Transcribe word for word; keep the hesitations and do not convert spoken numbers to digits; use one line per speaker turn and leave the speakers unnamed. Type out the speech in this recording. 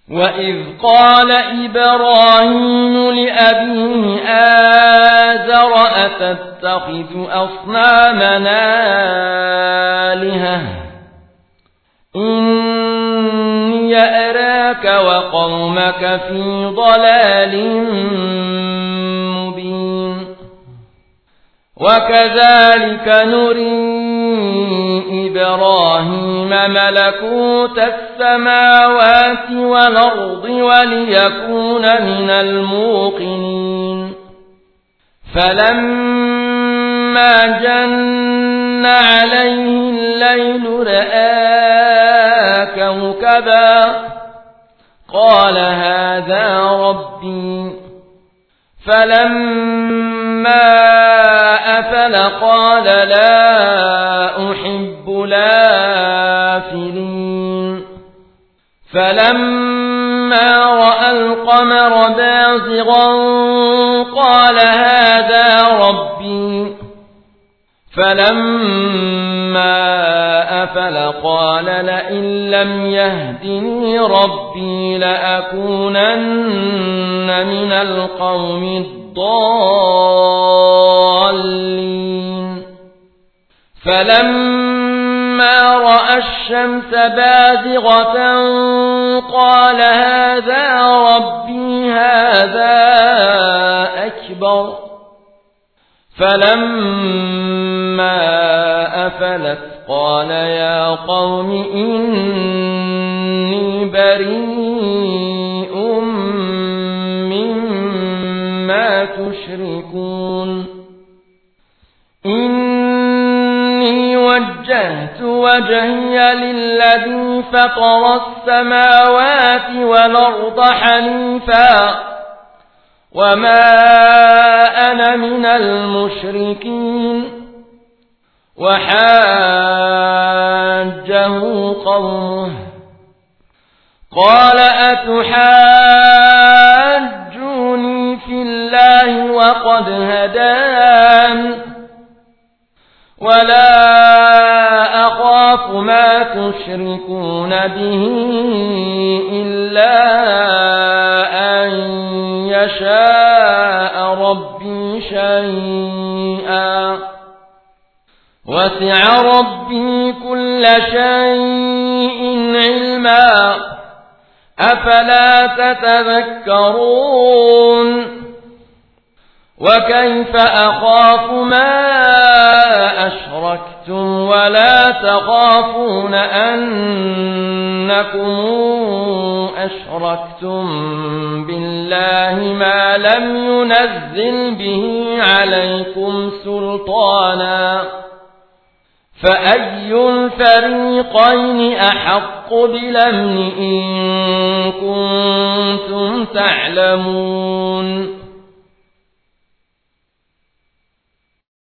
وإذ قال إبراهيم لأبيه آزر أتتخذ أصنامنا آلهة إني أراك وقومك في ضلال مبين وكذلك نري إبراهيم ملكوت السماوات والأرض وليكون من الموقنين فلما جن عليه الليل رأى كوكبا قال هذا ربي فلما أفل قال لا أحب الآفلين فلما رأى القمر بازغا قال هذا ربي فلما أفل قال لئن لم يهدني ربي لأكونن من القوم الضالين فلما رأى الشمس بازغة قال هذا ربي هذا أكبر فلما أفلت قال يا قوم إني بريء مما تشركون إني وجهت وجهي للذي فطر السماوات والأرض حنيفا وما أنا من المشركين وحاجه قومه قال أتحاجوني في الله وقد هدان ولا أخاف ما تشركون به إلا أن يشاء ربي شيئا وسع ربي كل شيء علما أفلا تتذكرون وكيف أخاف ما أشركتم ولا تخافون أنكم أشركتم بالله ما لم ينزل به عليكم سلطانا فأي الفريقين أحق بالأمن إن كنتم تعلمون